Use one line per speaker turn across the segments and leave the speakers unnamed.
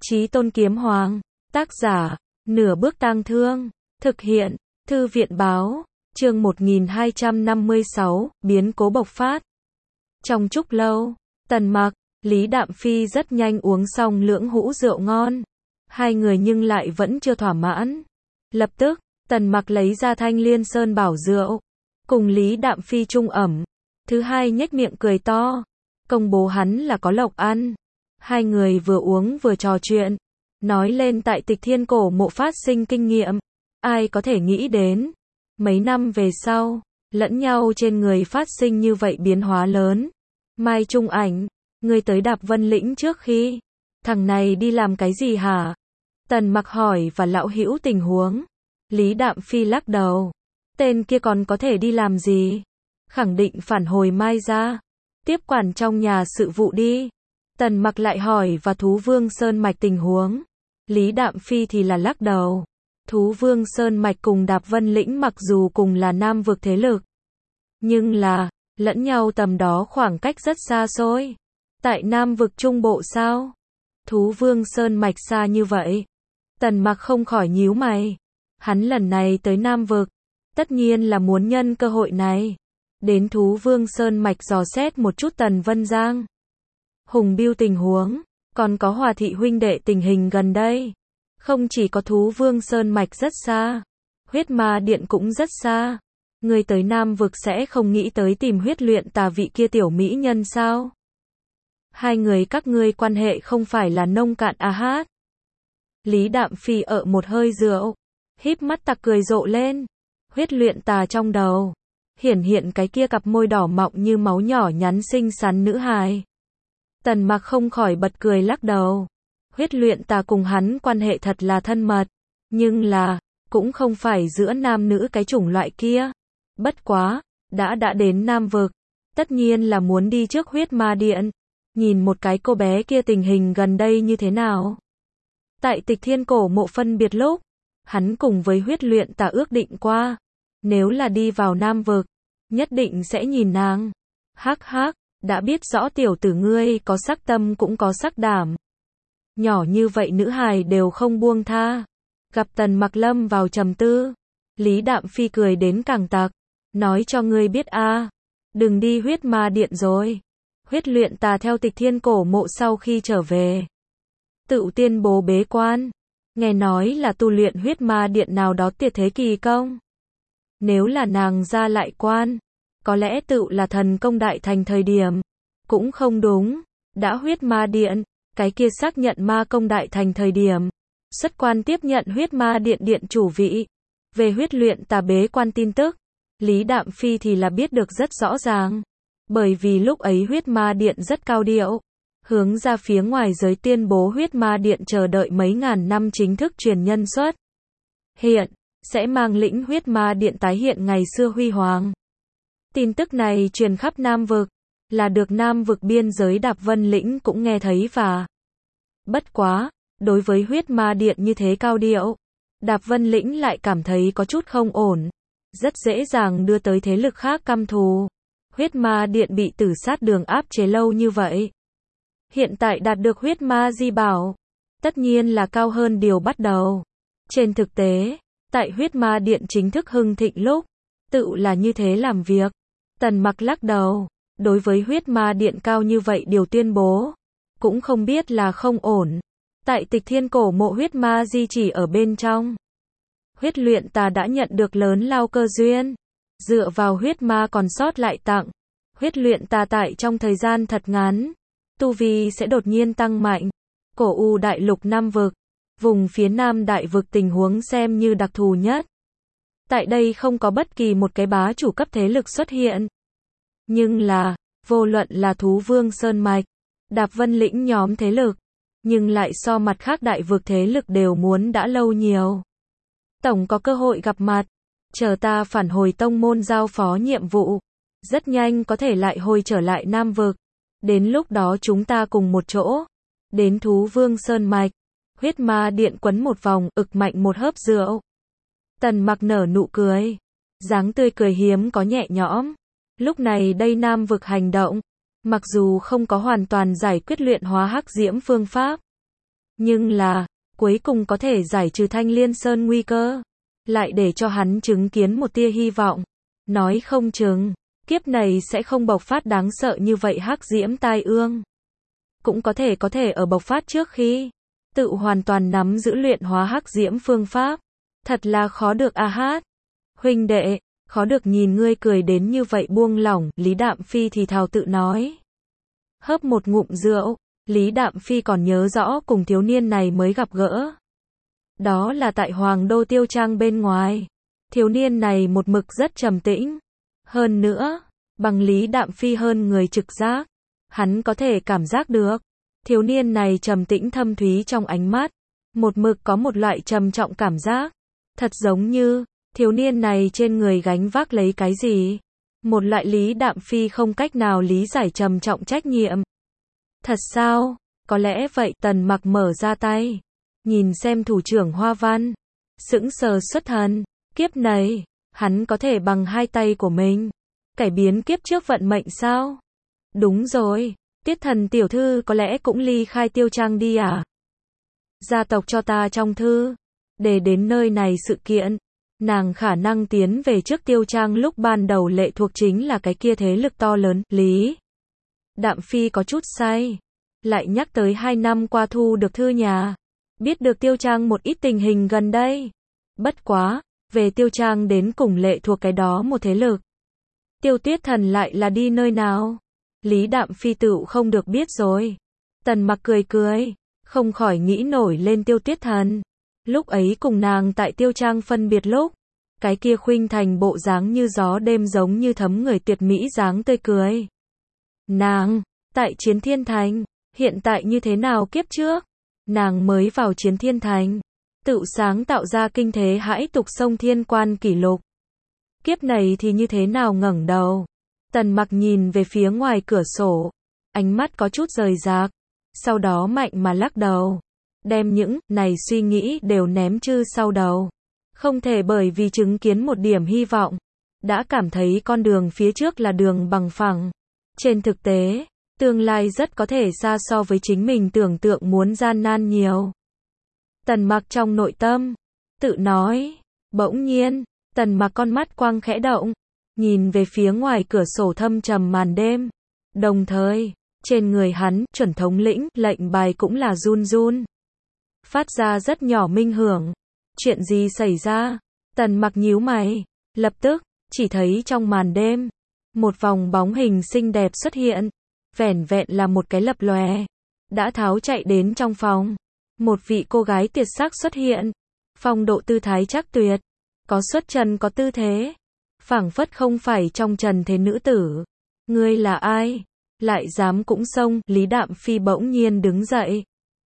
Chí Tôn Kiếm Hoàng, tác giả, Nửa Bước Tang Thương, thực hiện, Thư viện báo, chương 1256, biến cố bộc phát. Trong chúc lâu, Tần Mặc, Lý Đạm Phi rất nhanh uống xong lưỡng hũ rượu ngon. Hai người nhưng lại vẫn chưa thỏa mãn. Lập tức, Tần Mặc lấy ra Thanh Liên Sơn bảo rượu, cùng Lý Đạm Phi chung ẩm. Thứ hai nhếch miệng cười to, công bố hắn là có lộc ăn. Hai người vừa uống vừa trò chuyện, nói lên tại Tịch Thiên Cổ Mộ phát sinh kinh nghiệm. Ai có thể nghĩ đến, mấy năm về sau, lẫn nhau trên người phát sinh như vậy biến hóa lớn. Mai Trung Ảnh, ngươi tới Đạp Vân Lĩnh trước khi, thằng này đi làm cái gì hả? Tần Mặc hỏi và lão hữu tình huống. Lý Đạm Phi lắc đầu, tên kia còn có thể đi làm gì? Khẳng định phản hồi Mai ra, tiếp quản trong nhà sự vụ đi. Tần Mặc lại hỏi và Thú Vương Sơn Mạch tình huống. Lý Đạm Phi thì là lắc đầu. Thú Vương Sơn Mạch cùng Đạp Vân Lĩnh mặc dù cùng là Nam vực thế lực, nhưng là, lẫn nhau tầm đó khoảng cách rất xa xôi. Tại Nam vực Trung Bộ sao? Thú Vương Sơn Mạch xa như vậy. Tần Mặc không khỏi nhíu mày. Hắn lần này tới Nam vực, tất nhiên là muốn nhân cơ hội này đến Thú Vương Sơn Mạch dò xét một chút Tần Vân Giang, Hùng Biêu tình huống, còn có Hòa thị huynh đệ tình hình gần đây. Không chỉ có Thú Vương Sơn Mạch rất xa, Huyết Ma Điện cũng rất xa. Người tới Nam vực sẽ không nghĩ tới tìm Huyết Luyện Tà vị kia tiểu mỹ nhân sao? Hai người các ngươi quan hệ không phải là nông cạn à hát? Lý Đạm Phi ợ một hơi rượu, híp mắt tặc cười rộ lên. Huyết Luyện Tà trong đầu hiển hiện cái kia cặp môi đỏ mọng như máu nhỏ nhắn xinh xắn nữ hài. Tần Mặc không khỏi bật cười lắc đầu. Huyết Luyện Tà cùng hắn quan hệ thật là thân mật, nhưng là, cũng không phải giữa nam nữ cái chủng loại kia. Bất quá, đã đến Nam vực, tất nhiên là muốn đi trước Huyết Ma Điện, nhìn một cái cô bé kia tình hình gần đây như thế nào. Tại Tịch Thiên Cổ Mộ phân biệt lúc, hắn cùng với Huyết Luyện Tà ước định qua, nếu là đi vào Nam vực, nhất định sẽ nhìn nàng. Hắc hắc, đã biết rõ tiểu tử ngươi có sắc tâm cũng có sắc đảm. Nhỏ như vậy nữ hài đều không buông tha. Gặp Tần Mặc lâm vào trầm tư, Lý Đạm Phi cười đến càng tặc, nói cho ngươi biết a, đừng đi Huyết Ma Điện rồi. Huyết Luyện Tà theo Tịch Thiên Cổ Mộ sau khi trở về, tự tuyên bố bế quan, nghe nói là tu luyện Huyết Ma Điện nào đó tuyệt thế kỳ công. Nếu là nàng ra lại quan, có lẽ tự là thần công đại thành thời điểm. Cũng không đúng, đã Huyết Ma Điện, cái kia xác nhận ma công đại thành thời điểm, xuất quan tiếp nhận Huyết Ma Điện điện chủ vị. Về Huyết Luyện Tà bế quan tin tức, Lý Đạm Phi thì là biết được rất rõ ràng. Bởi vì lúc ấy Huyết Ma Điện rất cao điệu, hướng ra phía ngoài giới tuyên bố Huyết Ma Điện chờ đợi mấy ngàn năm chính thức truyền nhân xuất hiện, sẽ mang lĩnh Huyết Ma Điện tái hiện ngày xưa huy hoàng. Tin tức này truyền khắp Nam vực, là được Nam vực biên giới Đạp Vân Lĩnh cũng nghe thấy và bất quá, đối với Huyết Ma Điện như thế cao điệu, Đạp Vân Lĩnh lại cảm thấy có chút không ổn, rất dễ dàng đưa tới thế lực khác căm thù. Huyết Ma Điện bị Tử Sát Đường áp chế lâu như vậy, hiện tại đạt được Huyết Ma Di Bảo, tất nhiên là cao hơn điều bắt đầu. Trên thực tế, tại Huyết Ma Điện chính thức hưng thịnh lúc, tự là như thế làm việc. Tần Mặc lắc đầu, đối với Huyết Ma Điện cao như vậy điều tuyên bố, cũng không biết là không ổn. Tại Tịch Thiên Cổ Mộ Huyết Ma Di chỉ ở bên trong, Huyết Luyện Tà đã nhận được lớn lao cơ duyên, dựa vào huyết ma còn sót lại tặng, Huyết Luyện Tà tại trong thời gian thật ngắn, tu vi sẽ đột nhiên tăng mạnh. Cổ U đại lục Nam vực, vùng phía Nam đại vực tình huống xem như đặc thù nhất. Tại đây không có bất kỳ một cái bá chủ cấp thế lực xuất hiện. Nhưng là, vô luận là Thú Vương Sơn Mạch, Đạp Vân Lĩnh nhóm thế lực, nhưng lại so mặt khác đại vực thế lực đều muốn đã lâu nhiều. Tổng có cơ hội gặp mặt, chờ ta phản hồi tông môn giao phó nhiệm vụ, rất nhanh có thể lại hồi trở lại Nam vực. Đến lúc đó chúng ta cùng một chỗ, đến Thú Vương Sơn Mạch, Huyết Ma Điện quấn một vòng, ực mạnh một hớp rượu. Tần Mặc nở nụ cười, dáng tươi cười hiếm có nhẹ nhõm. Lúc này đây Nam vực hành động, mặc dù không có hoàn toàn giải quyết luyện hóa hắc diễm phương pháp, Nhưng là, cuối cùng có thể giải trừ Thanh Liên Sơn nguy cơ, lại để cho hắn chứng kiến một tia hy vọng. Nói không chừng, kiếp này sẽ không bộc phát đáng sợ như vậy hắc diễm tai ương. Cũng có thể ở bộc phát trước khi tự hoàn toàn nắm giữ luyện hóa hắc diễm phương pháp. Thật là khó được a hát. Huynh đệ, khó được nhìn ngươi cười đến như vậy buông lỏng, Lý Đạm Phi thì thào tự nói. Hớp một ngụm rượu, Lý Đạm Phi còn nhớ rõ cùng thiếu niên này mới gặp gỡ. Đó là tại Hoàng Đô Tiêu Trang bên ngoài. Thiếu niên này một mực rất trầm tĩnh. Hơn nữa, bằng Lý Đạm Phi hơn người trực giác. Hắn có thể cảm giác được. Thiếu niên này trầm tĩnh thâm thúy trong ánh mắt. Một mực có một loại trầm trọng cảm giác. Thật giống như, thiếu niên này trên người gánh vác lấy cái gì. Một loại Lý Đạm Phi không cách nào lý giải trầm trọng trách nhiệm. Thật sao? Có lẽ vậy. Tần Mặc mở ra tay. Nhìn xem thủ trưởng Hoa Văn. Sững sờ xuất thần. Kiếp này, hắn có thể bằng hai tay của mình cải biến kiếp trước vận mệnh sao? Đúng rồi, Tiết Thần tiểu thư có lẽ cũng ly khai Tiêu Trang đi à? Gia tộc cho ta trong thư, để đến nơi này sự kiện, nàng khả năng tiến về trước Tiêu Trang lúc ban đầu lệ thuộc chính là cái kia thế lực to lớn. Lý Đạm Phi có chút say, lại nhắc tới 2 năm qua thu được thư nhà, biết được Tiêu Trang một ít tình hình gần đây. Bất quá, về Tiêu Trang đến cùng lệ thuộc cái đó một thế lực. Tiêu Tuyết Thần lại là đi nơi nào? Lý Đạm Phi tựu không được biết rồi. Tần Mặc cười cười, không khỏi nghĩ nổi lên Tiêu Tuyết Thần. Lúc ấy cùng nàng tại Tiêu Trang phân biệt lúc, cái kia khuynh thành bộ dáng như gió đêm giống như thấm người tuyệt mỹ dáng tươi cười. Nàng, tại Chiến Thiên Thành, hiện tại như thế nào kiếp trước? Nàng mới vào Chiến Thiên Thành, tự sáng tạo ra kinh thế hãi tục sông thiên quan kỷ lục. Kiếp này thì như thế nào ngẩng đầu? Tần Mặc nhìn về phía ngoài cửa sổ, ánh mắt có chút rời rạc, sau đó mạnh mà lắc đầu, đem những này suy nghĩ đều ném chư sau đầu. Không thể bởi vì chứng kiến một điểm hy vọng, đã cảm thấy con đường phía trước là đường bằng phẳng. Trên thực tế, tương lai rất có thể xa so với chính mình tưởng tượng muốn gian nan nhiều. Tần Mặc trong nội tâm tự nói. Bỗng nhiên, Tần Mặc con mắt quang khẽ động, nhìn về phía ngoài cửa sổ thâm trầm màn đêm. Đồng thời, trên người hắn, chuẩn thống lĩnh, lệnh bài cũng là run run, phát ra rất nhỏ minh hưởng. Chuyện gì xảy ra? Tần Mặc nhíu mày, lập tức, chỉ thấy trong màn đêm, một vòng bóng hình xinh đẹp xuất hiện, vẻn vẹn là một cái lập lòe, đã tháo chạy đến trong phòng. Một vị cô gái tuyệt sắc xuất hiện, phong độ tư thái chắc tuyệt, có xuất trần có tư thế, phảng phất không phải trong trần thế nữ tử. Ngươi là ai? Lại dám cũng xông? Lý Đạm Phi bỗng nhiên đứng dậy,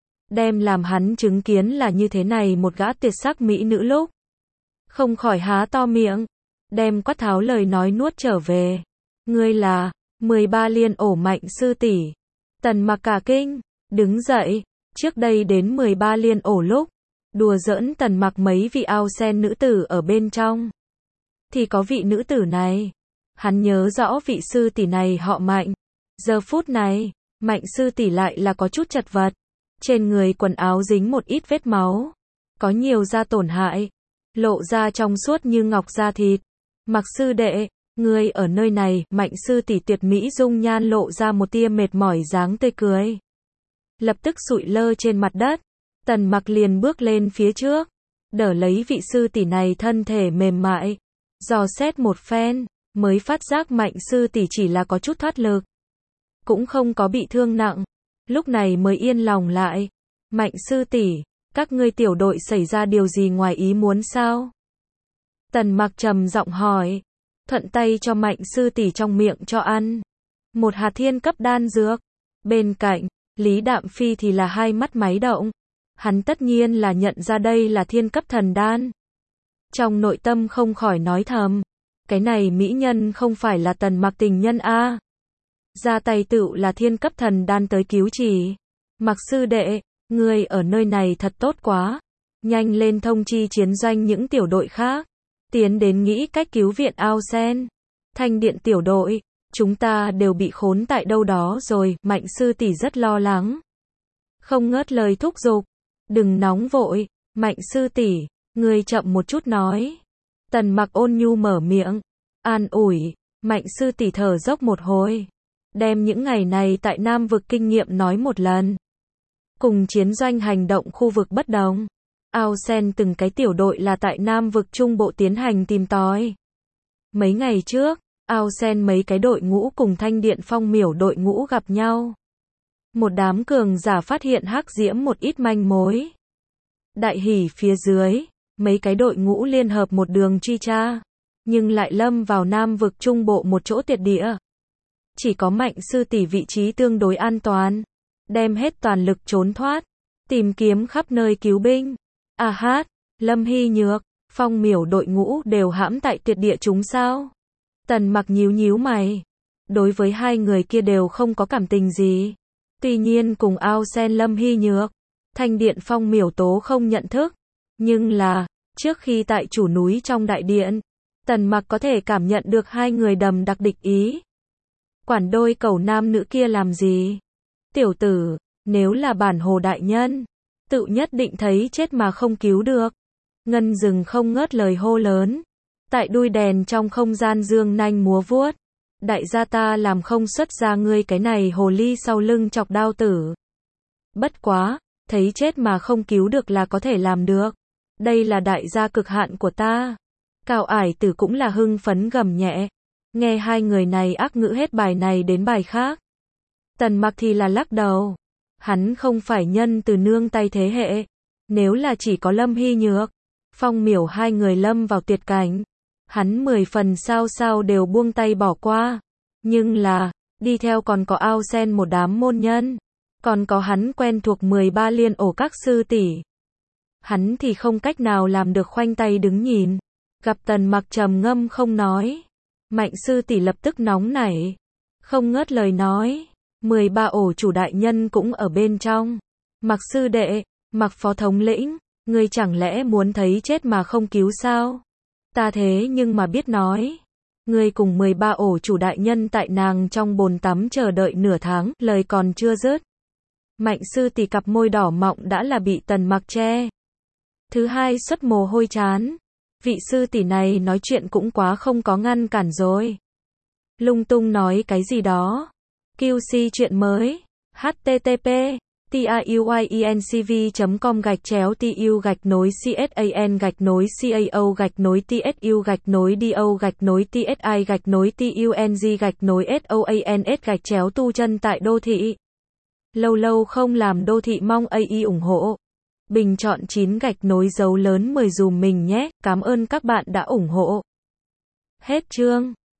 đem làm hắn chứng kiến là như thế này một gã tuyệt sắc mỹ nữ lúc, không khỏi há to miệng, đem quát tháo lời nói nuốt trở về. Ngươi là 13 liên ổ Mạnh sư tỷ. Tần Mặc cả kinh, đứng dậy. Trước đây đến 13 liên ổ lúc, đùa giỡn Tần Mặc mấy vị ao sen nữ tử ở bên trong, thì có vị nữ tử này. Hắn nhớ rõ vị sư tỷ này họ Mạnh. Giờ phút này, Mạnh sư tỷ lại là có chút chật vật. Trên người quần áo dính một ít vết máu, có nhiều da tổn hại, lộ ra trong suốt như ngọc da thịt. Mặc sư đệ, ngươi ở nơi này? Mạnh sư tỷ tuyệt mỹ dung nhan lộ ra một tia mệt mỏi dáng tươi cười, lập tức sụi lơ trên mặt đất. Tần Mặc liền bước lên phía trước, đỡ lấy vị sư tỷ này thân thể mềm mại, dò xét một phen, mới phát giác Mạnh sư tỷ chỉ là có chút thoát lực, cũng không có bị thương nặng. Lúc này mới yên lòng lại. Mạnh sư tỷ, các ngươi tiểu đội xảy ra điều gì ngoài ý muốn sao? Tần Mặc trầm giọng hỏi, thuận tay cho Mạnh sư tỷ trong miệng cho ăn một hạt thiên cấp đan dược. Bên cạnh, Lý Đạm Phi thì là hai mắt máy động. Hắn tất nhiên là nhận ra đây là thiên cấp thần đan. Trong nội tâm không khỏi nói thầm, cái này mỹ nhân không phải là Tần Mặc tình nhân a? Ra tay tựu là thiên cấp thần đan tới cứu chỉ. Mặc sư đệ, ngươi ở nơi này thật tốt quá. Nhanh lên thông chi chiến doanh những tiểu đội khác, tiến đến nghĩ cách cứu viện ao sen. Thanh điện tiểu đội, chúng ta đều bị khốn tại đâu đó rồi. Mạnh sư tỷ rất lo lắng, không ngớt lời thúc giục. Đừng nóng vội, Mạnh sư tỷ, ngươi chậm một chút nói. Tần Mặc ôn nhu mở miệng, an ủi. Mạnh sư tỷ thở dốc một hồi, đem những ngày này tại Nam vực kinh nghiệm nói một lần. Cùng chiến doanh hành động khu vực bất đồng, Ao Sen từng cái tiểu đội là tại Nam vực trung bộ tiến hành tìm tòi. Mấy ngày trước, Ao Sen mấy cái đội ngũ cùng Thanh Điện Phong Miểu đội ngũ gặp nhau. Một đám cường giả phát hiện hắc diễm một ít manh mối. Đại hỉ phía dưới, mấy cái đội ngũ liên hợp một đường truy tra, nhưng lại lâm vào Nam vực trung bộ một chỗ tuyệt địa. Chỉ có Mạnh sư tỷ vị trí tương đối an toàn, đem hết toàn lực trốn thoát, tìm kiếm khắp nơi cứu binh. A hát, Lâm Hy Nhược, Phong Miểu đội ngũ đều hãm tại tuyệt địa chúng sao? Tần Mặc nhíu nhíu mày. Đối với hai người kia đều không có cảm tình gì. Tuy nhiên cùng Ao Sen Lâm Hy Nhược, Thanh Điện Phong Miểu tố không nhận thức. Nhưng là, trước khi tại chủ núi trong đại điện, Tần Mặc có thể cảm nhận được hai người đầm đặc địch ý. Quản đôi cẩu nam nữ kia làm gì? Tiểu tử, nếu là bản hồ đại nhân, tự nhất định thấy chết mà không cứu được. Ngân Dừng không ngớt lời hô lớn. Tại đuôi đèn trong không gian dương nanh múa vuốt. Đại gia ta làm không xuất ra ngươi cái này hồ ly sau lưng chọc đao tử. Bất quá, thấy chết mà không cứu được là có thể làm được. Đây là đại gia cực hạn của ta. Cao Ải Tử cũng là hưng phấn gầm nhẹ. Nghe hai người này ác ngữ hết bài này đến bài khác. Tần Mặc thì là lắc đầu. Hắn không phải nhân từ nương tay thế hệ. Nếu là chỉ có Lâm Hy Nhược, Phong Miểu hai người lâm vào tuyệt cảnh, hắn 10 phần sao đều buông tay bỏ qua. Nhưng là, đi theo còn có Ao Sen một đám môn nhân, còn có hắn quen thuộc 13 liên ổ các sư tỷ. Hắn thì không cách nào làm được khoanh tay đứng nhìn. Gặp Tần Mặc trầm ngâm không nói, Mạnh sư tỷ lập tức nóng nảy, không ngớt lời nói. 13 ổ chủ đại nhân cũng ở bên trong. Mặc sư đệ, Mặc phó thống lĩnh, ngươi chẳng lẽ muốn thấy chết mà không cứu sao? Ta thế nhưng mà biết nói. Ngươi cùng 13 ổ chủ đại nhân tại nàng trong bồn tắm chờ đợi nửa tháng, lời còn chưa dứt. Mạnh sư tỷ cặp môi đỏ mọng đã là bị Tần Mặc che. Thứ hai xuất mồ hôi chán. Vị sư tỷ này nói chuyện cũng quá không có ngăn cản rồi. Lung tung nói cái gì đó. QC chuyện mới. http tuyenc.com/TU-CSAN-TSIU-TSI-TUNG-TUNG tu chân tại đô thị. Lâu lâu không làm đô thị mong AI ủng hộ. Bình chọn 9 gạch nối dấu lớn 10 dùm mình nhé. Cảm ơn các bạn đã ủng hộ. Hết chương.